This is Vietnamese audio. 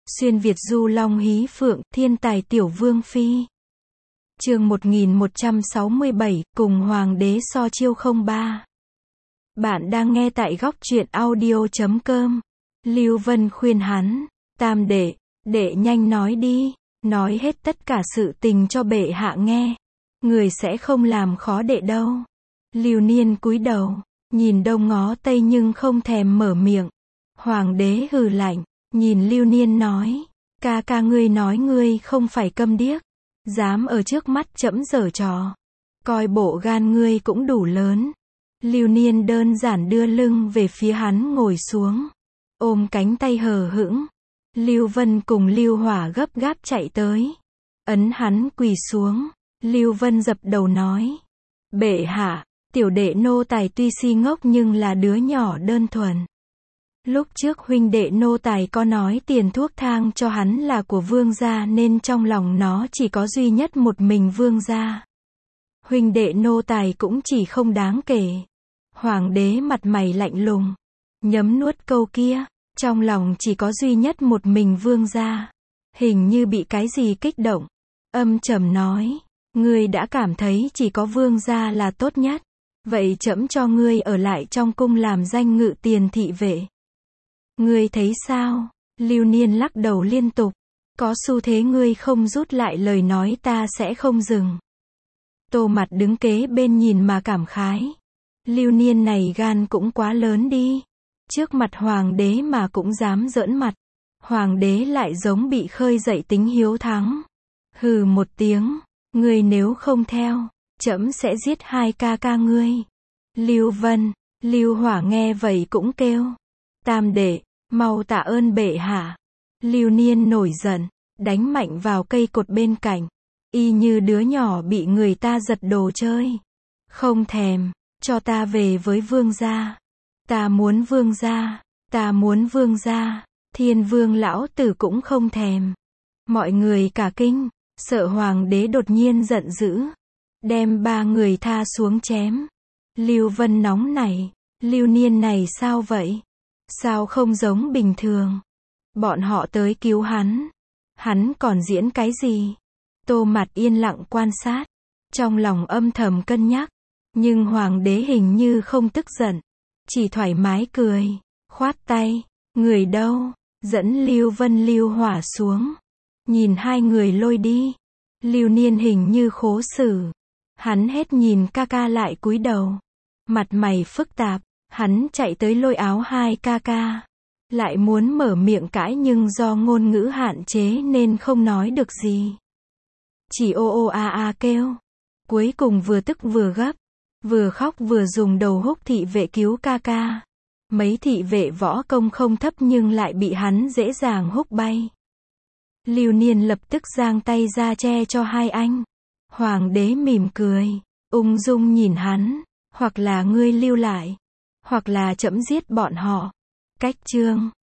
Xuyên Việt du long hí phượng, thiên tài tiểu vương phi. Chương 1167, cùng hoàng đế so chiêu 03. Bạn đang nghe tại góc truyện audio.com. Lưu Vân khuyên hắn, Tam đệ, đệ nhanh nói đi, nói hết tất cả sự tình cho bệ hạ nghe. Người sẽ không làm khó đệ đâu. Lưu Niên cúi đầu, nhìn đông ngó tây nhưng không thèm mở miệng. Hoàng đế hừ lạnh, nhìn Lưu Niên nói, ca ca ngươi nói ngươi không phải câm điếc, dám ở trước mắt trẫm giở trò, coi bộ gan ngươi cũng đủ lớn. Lưu Niên đơn giản đưa lưng về phía hắn ngồi xuống, ôm cánh tay hờ hững. Lưu Vân cùng Lưu Hỏa gấp gáp chạy tới, ấn hắn quỳ xuống. Lưu Vân dập đầu nói, bệ hạ, tiểu đệ nô tài tuy si ngốc nhưng là đứa nhỏ đơn thuần. Lúc trước huynh đệ nô tài có nói tiền thuốc thang cho hắn là của vương gia nên trong lòng nó chỉ có duy nhất một mình vương gia. Huynh đệ nô tài cũng chỉ không đáng kể. Hoàng đế mặt mày lạnh lùng, nhấm nuốt câu kia, trong lòng chỉ có duy nhất một mình vương gia. Hình như bị cái gì kích động, âm trầm nói, ngươi đã cảm thấy chỉ có vương gia là tốt nhất, vậy trẫm cho ngươi ở lại trong cung làm danh ngự tiền thị vệ. Ngươi thấy sao? Lưu Niên lắc đầu liên tục, có xu thế ngươi không rút lại lời nói ta sẽ không dừng. Tô Mặt đứng kế bên nhìn mà cảm khái, Lưu Niên này gan cũng quá lớn đi, trước mặt hoàng đế mà cũng dám giỡn mặt. Hoàng đế lại giống bị khơi dậy tính hiếu thắng, hừ một tiếng, ngươi nếu không theo, trẫm sẽ giết hai ca ca ngươi. Lưu Vân, Lưu Hỏa nghe vậy cũng kêu, Tam đệ, mau tạ ơn bệ hạ. Lưu Niên nổi giận, đánh mạnh vào cây cột bên cạnh, y như đứa nhỏ bị người ta giật đồ chơi. Không thèm, cho ta về với vương gia. Ta muốn vương gia, ta muốn vương gia. Thiên vương lão tử cũng không thèm. Mọi người cả kinh, sợ hoàng đế đột nhiên giận dữ, đem ba người tha xuống chém. Lưu Vân nóng nảy, Lưu Niên này sao vậy? Sao không giống bình thường? Bọn họ tới cứu hắn còn diễn cái gì? Tô Mặt yên lặng quan sát, trong lòng âm thầm cân nhắc, nhưng hoàng đế hình như không tức giận, chỉ thoải mái cười, khoát tay, người đâu? Dẫn Lưu Vân Lưu Hỏa xuống, nhìn hai người lôi đi. Lưu Niên hình như khố xử, hắn hết nhìn ca ca lại cúi đầu, mặt mày phức tạp. Hắn chạy tới lôi áo hai ca ca, lại muốn mở miệng cãi nhưng do ngôn ngữ hạn chế nên không nói được gì. Chỉ ô ô a a kêu. Cuối cùng vừa tức vừa gấp, vừa khóc vừa dùng đầu húc thị vệ cứu ca ca. Mấy thị vệ võ công không thấp nhưng lại bị hắn dễ dàng húc bay. Lưu Niên lập tức giang tay ra che cho hai anh. Hoàng đế mỉm cười, ung dung nhìn hắn, hoặc là ngươi lưu lại, hoặc là trẫm giết bọn họ. Cách chương